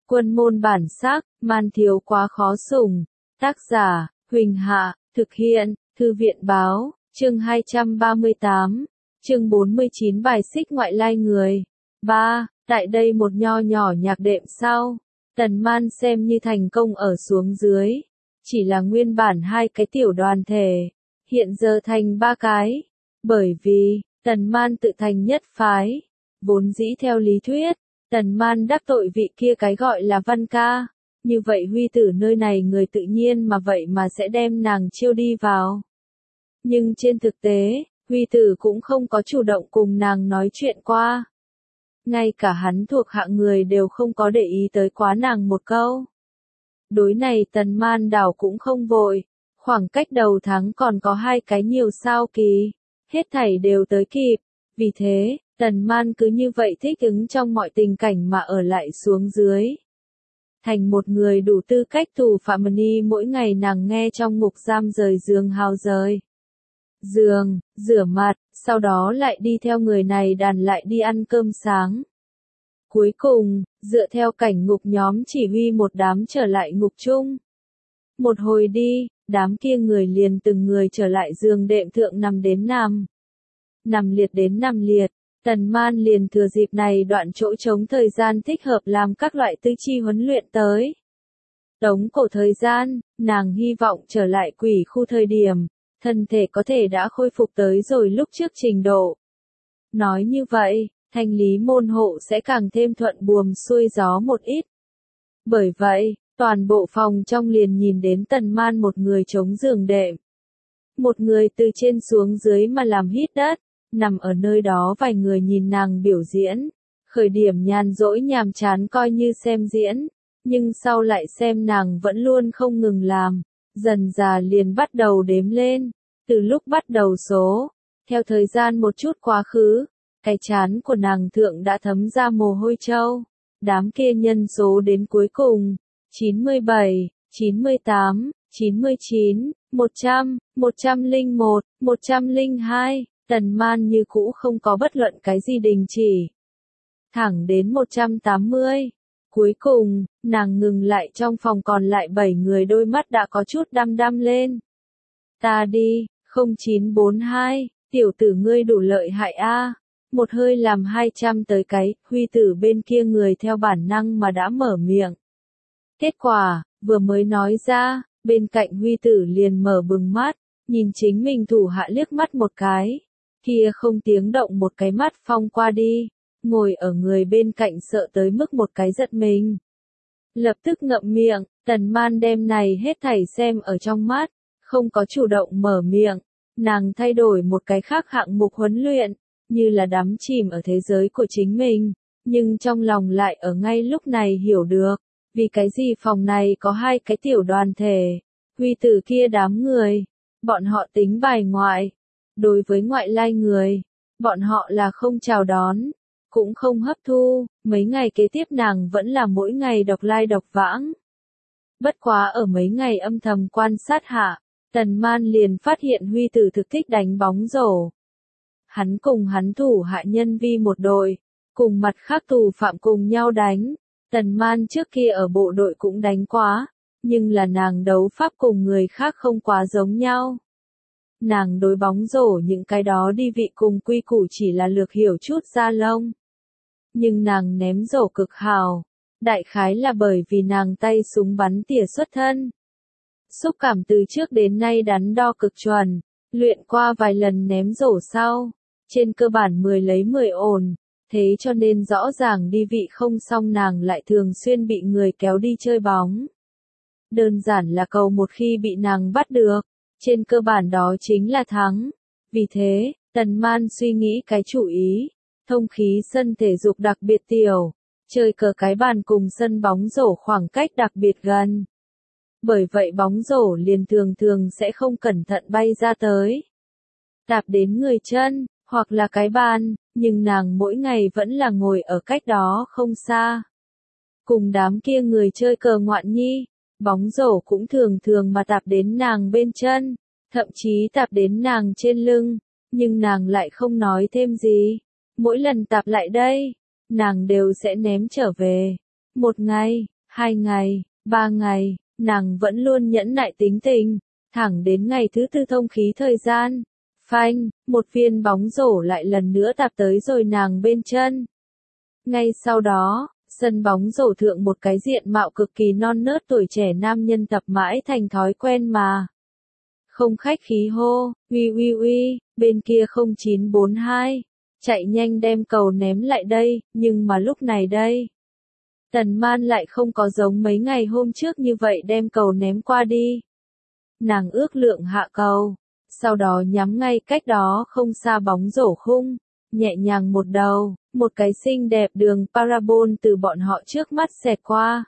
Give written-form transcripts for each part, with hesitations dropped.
Quân môn bản sắc, man thiếu quá khó sủng. Tác giả, Huỳnh Hạ, thực hiện, Thư viện báo, chương 238, chương 49 bài xích ngoại lai người. 3. Tại đây một nho nhỏ nhạc đệm sau, Tần Man xem như thành công ở xuống dưới. Chỉ là nguyên bản 2 cái tiểu đoàn thể, hiện giờ thành 3 cái. Bởi vì, Tần Man tự thành nhất phái. Vốn dĩ theo lý thuyết, Tần Man đắc tội vị kia cái gọi là Văn Ca. Như vậy Huy Tử nơi này người tự nhiên mà vậy mà sẽ đem nàng chiêu đi vào. Nhưng trên thực tế, Huy Tử cũng không có chủ động cùng nàng nói chuyện qua. Ngay cả hắn thuộc hạng người đều không có để ý tới quá nàng một câu. Đối này Tần Man đảo cũng không vội, khoảng cách đầu tháng còn có 2 cái nhiều sao kỳ, hết thảy đều tới kịp, vì thế, Tần Man cứ như vậy thích ứng trong mọi tình cảnh mà ở lại xuống dưới. Thành một người đủ tư cách thủ phạm ni mỗi ngày nàng nghe trong ngục giam rời giường hào rời giường, rửa mặt, sau đó lại đi theo người này đàn lại đi ăn cơm sáng. Cuối cùng, dựa theo cảnh ngục nhóm chỉ huy một đám trở lại ngục chung. Một hồi đi, đám kia người liền từng người trở lại giường đệm thượng nằm đến nằm. Nằm liệt đến nằm liệt, Tần Man liền thừa dịp này đoạn chỗ trống thời gian thích hợp làm các loại tư chi huấn luyện tới. Tống cổ thời gian, nàng hy vọng trở lại quỷ khu thời điểm, thân thể có thể đã khôi phục tới rồi lúc trước trình độ. Nói như vậy, thanh lý môn hộ sẽ càng thêm thuận buồm xuôi gió một ít. Bởi vậy, toàn bộ phòng trong liền nhìn đến Tần Man một người chống giường đệm. Một người từ trên xuống dưới mà làm hít đất, nằm ở nơi đó vài người nhìn nàng biểu diễn. Khởi điểm nhàn rỗi nhàm chán coi như xem diễn, nhưng sau lại xem nàng vẫn luôn không ngừng làm, dần dà liền bắt đầu đếm lên. Từ lúc bắt đầu số, theo thời gian một chút quá khứ, cái trán của nàng thượng đã thấm ra mồ hôi trâu. Đám kia nhân số đến cuối cùng, 97, 98, 99, 100, 101, 102, Tần Man như cũ không có bất luận cái gì đình chỉ. Thẳng đến 180. Cuối cùng, nàng ngừng lại trong phòng còn lại 7 người đôi mắt đã có chút đăm đăm lên. Ta đi, 0942, tiểu tử ngươi đủ lợi hại a. Một hơi làm 200 tới cái, Huy Tử bên kia người theo bản năng mà đã mở miệng. Kết quả, vừa mới nói ra, bên cạnh Huy Tử liền mở bừng mắt, nhìn chính mình thủ hạ liếc mắt một cái. Kia không tiếng động một cái mắt phong qua đi, ngồi ở người bên cạnh sợ tới mức một cái giật mình. Lập tức ngậm miệng, Tần Man đem này hết thảy xem ở trong mắt, không có chủ động mở miệng, nàng thay đổi một cái khác hạng mục huấn luyện, như là đắm chìm ở thế giới của chính mình, nhưng trong lòng lại ở ngay lúc này hiểu được, vì cái gì phòng này có 2 cái tiểu đoàn thể, Huy Tử kia đám người, bọn họ tính bài ngoại. Đối với ngoại lai người, bọn họ là không chào đón, cũng không hấp thu, mấy ngày kế tiếp nàng vẫn là mỗi ngày độc lai độc vãng. Bất quá ở mấy ngày âm thầm quan sát hạ, Tần Man liền phát hiện Huy Tử thực thích đánh bóng rổ. Hắn cùng hắn thủ hạ nhân vi một đội, cùng mặt khác tù phạm cùng nhau đánh. Tần Man trước kia ở bộ đội cũng đánh quá, nhưng là nàng đấu pháp cùng người khác không quá giống nhau. Nàng đối bóng rổ những cái đó đi vị cùng quy củ chỉ là lược hiểu chút da lông. Nhưng nàng ném rổ cực hào, đại khái là bởi vì nàng tay súng bắn tỉa xuất thân. Xúc cảm từ trước đến nay đắn đo cực chuẩn, luyện qua vài lần ném rổ sau, trên cơ bản 10 lấy 10 ổn, thế cho nên rõ ràng đi vị không xong nàng lại thường xuyên bị người kéo đi chơi bóng. Đơn giản là cầu một khi bị nàng bắt được. Trên cơ bản đó chính là thắng. Vì thế, Tần Man suy nghĩ cái chủ ý, thông khí sân thể dục đặc biệt tiểu, chơi cờ cái bàn cùng sân bóng rổ khoảng cách đặc biệt gần. Bởi vậy bóng rổ liền thường thường sẽ không cẩn thận bay ra tới. Tạp đến người chân, hoặc là cái bàn, nhưng nàng mỗi ngày vẫn là ngồi ở cách đó không xa. Cùng đám kia người chơi cờ ngoạn nhi. Bóng rổ cũng thường thường mà tạp đến nàng bên chân, thậm chí tạp đến nàng trên lưng, nhưng nàng lại không nói thêm gì. Mỗi lần tạp lại đây, nàng đều sẽ ném trở về. Một ngày, 2 ngày, 3 ngày, nàng vẫn luôn nhẫn nại tính tình, thẳng đến ngày thứ 4 thông khí thời gian. Phanh, một viên bóng rổ lại lần nữa tạp tới rồi nàng bên chân. Ngay sau đó, sân bóng rổ thượng một cái diện mạo cực kỳ non nớt tuổi trẻ nam nhân tập mãi thành thói quen mà. Không khách khí hô, uy, bên kia 0942, chạy nhanh đem cầu ném lại đây, nhưng mà lúc này đây. Tần Man lại không có giống mấy ngày hôm trước như vậy đem cầu ném qua đi. Nàng ước lượng hạ cầu, sau đó nhắm ngay cách đó không xa bóng rổ khung, nhẹ nhàng một đầu, một cái xinh đẹp đường parabol từ bọn họ trước mắt xẹt qua.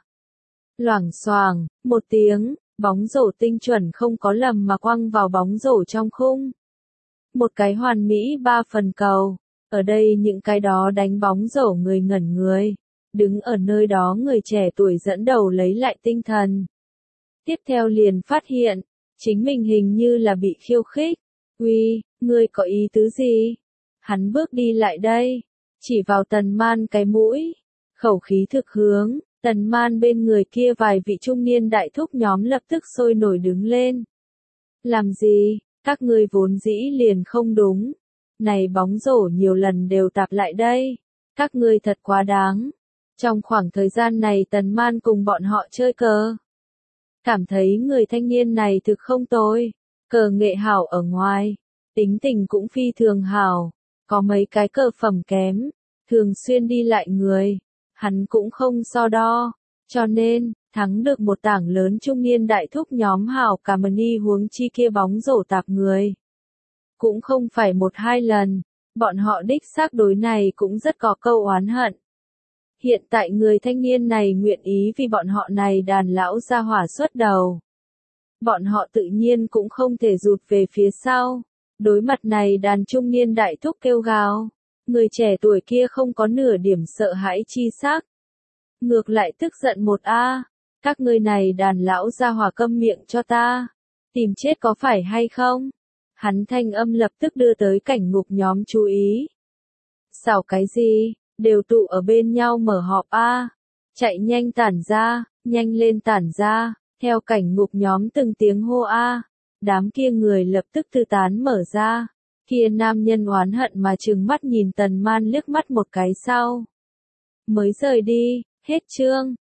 Loảng xoảng, một tiếng, bóng rổ tinh chuẩn không có lầm mà quăng vào bóng rổ trong khung. Một cái hoàn mỹ 3 phần cầu, ở đây những cái đó đánh bóng rổ người ngẩn người. Đứng ở nơi đó người trẻ tuổi dẫn đầu lấy lại tinh thần. Tiếp theo liền phát hiện, chính mình hình như là bị khiêu khích. Uy, ngươi có ý tứ gì? Hắn bước đi lại đây, chỉ vào Tần Man cái mũi, khẩu khí thực hướng, Tần Man bên người kia vài vị trung niên đại thúc nhóm lập tức sôi nổi đứng lên. Làm gì, các ngươi vốn dĩ liền không đúng. Này bóng rổ nhiều lần đều tạp lại đây, các ngươi thật quá đáng. Trong khoảng thời gian này Tần Man cùng bọn họ chơi cờ. Cảm thấy người thanh niên này thực không tồi, cờ nghệ hảo ở ngoài, tính tình cũng phi thường hảo, có mấy cái cờ phẩm kém, thường xuyên đi lại người, hắn cũng không so đo, cho nên, thắng được một tảng lớn trung niên đại thúc nhóm hảo cả mani huống chi kia bóng rổ tạp người. Cũng không phải 1-2 lần, bọn họ đích xác đối này cũng rất có câu oán hận. Hiện tại người thanh niên này nguyện ý vì bọn họ này đàn lão gia hỏa xuất đầu. Bọn họ tự nhiên cũng không thể rụt về phía sau. Đối mặt này đàn trung niên đại thúc kêu gào. Người trẻ tuổi kia không có nửa điểm sợ hãi chi sắc. Ngược lại tức giận một a, các ngươi này đàn lão gia hỏa câm miệng cho ta. Tìm chết có phải hay không? Hắn thanh âm lập tức đưa tới cảnh ngục nhóm chú ý. Xảo cái gì? Đều tụ ở bên nhau mở họp a, chạy nhanh tản ra, nhanh lên tản ra, theo cảnh ngục nhóm từng tiếng hô a, đám kia người lập tức tư tán mở ra, kia nam nhân oán hận mà trừng mắt nhìn Tần Man liếc mắt một cái sau. Mới rời đi, hết chương.